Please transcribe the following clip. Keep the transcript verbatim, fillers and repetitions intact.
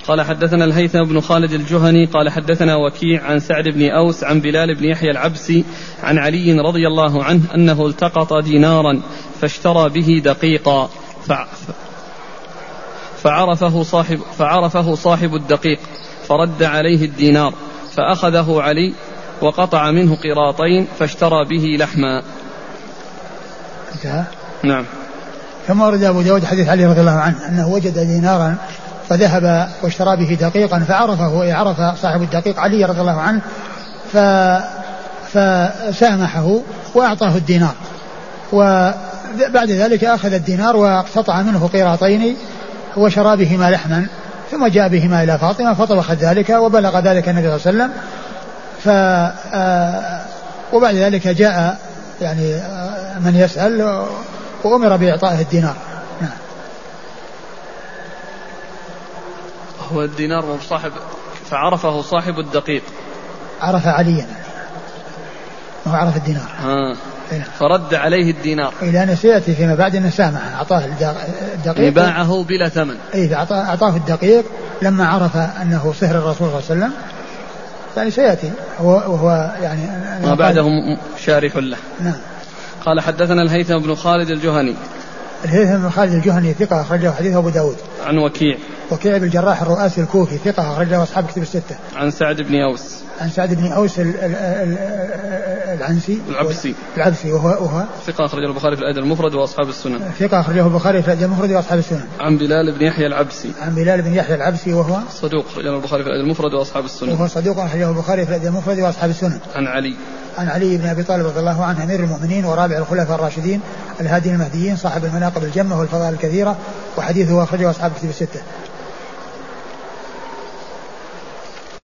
قال حدثنا الهيثم بن خالد الجهني قال حدثنا وكيع عن سعد بن أوس عن بلال بن يحيى العبسي عن علي رضي الله عنه أنه التقط دينارا فاشترى به دقيقا فعرفه صاحب, فعرفه صاحب الدقيق فرد عليه الدينار فأخذه علي وقطع منه قراطين فاشترى به لحما. نعم. ثم ورد أبو داود حديث علي رضي الله عنه أنه وجد دينارا فذهب واشترى به دقيقا فعرفه عرف صاحب الدقيق علي رضي الله عنه فسامحه وأعطاه الدينار، وبعد ذلك أخذ الدينار واقتطع منه قيراطين وشرى بهما لحما، ثم جاء بهما إلى فاطمة فطبخت ذلك وبلغ ذلك النبي صلى الله عليه وسلم، ف وبعد ذلك جاء يعني من يسأل وأمر بإعطائه الدينار. نعم. هو الدينار صاحب فعرفه صاحب الدقيق، عرف عليا وهو عرف الدينار آه. فرد عليه الدينار إلى أن سيأتي فيما بعد أنه سامح أعطاه الدقيق باعه بلا ثمن. إيه أعطاه الدقيق لما عرف أنه صهر الرسول صلى الله عليه وسلم، يعني سيأتي وهو يعني ما بعده شارح له. نعم. قال حدثنا الهيثم بن خالد الجهني. الهيثم بن خالد الجهني ثقة أخرجه حديثه أبو داود. عن وكيع. وكيع بن الجراح الرؤاسي الكوفي ثقة أخرجه أصحاب كتب الستة. عن سعد بن أوس. عن سعد بن أوس العنسي العبسي العبسي وهو, وهو ثقة أخرجه البخاري في الأدب المفرد وأصحاب السنن. ثقة أخرجه البخاري في الأدب المفرد وأصحاب السنن. عن بلال بن يحيى العبسي. عن بلال بن يحيى العبسي وهو صدوق أخرجه البخاري في الأدب المفرد وأصحاب السنن. وهو صدوق أخرجه البخاري في الأدب المفرد وأصحاب السنن. عن علي. عن علي بن أبي طالب رضي الله عنه أمير المؤمنين ورابع الخلفاء الراشدين الهادي المهديين صاحب المناقب الجمة والفضائل الكثيرة، وحديثه أخرجه أصحاب كتب الستة.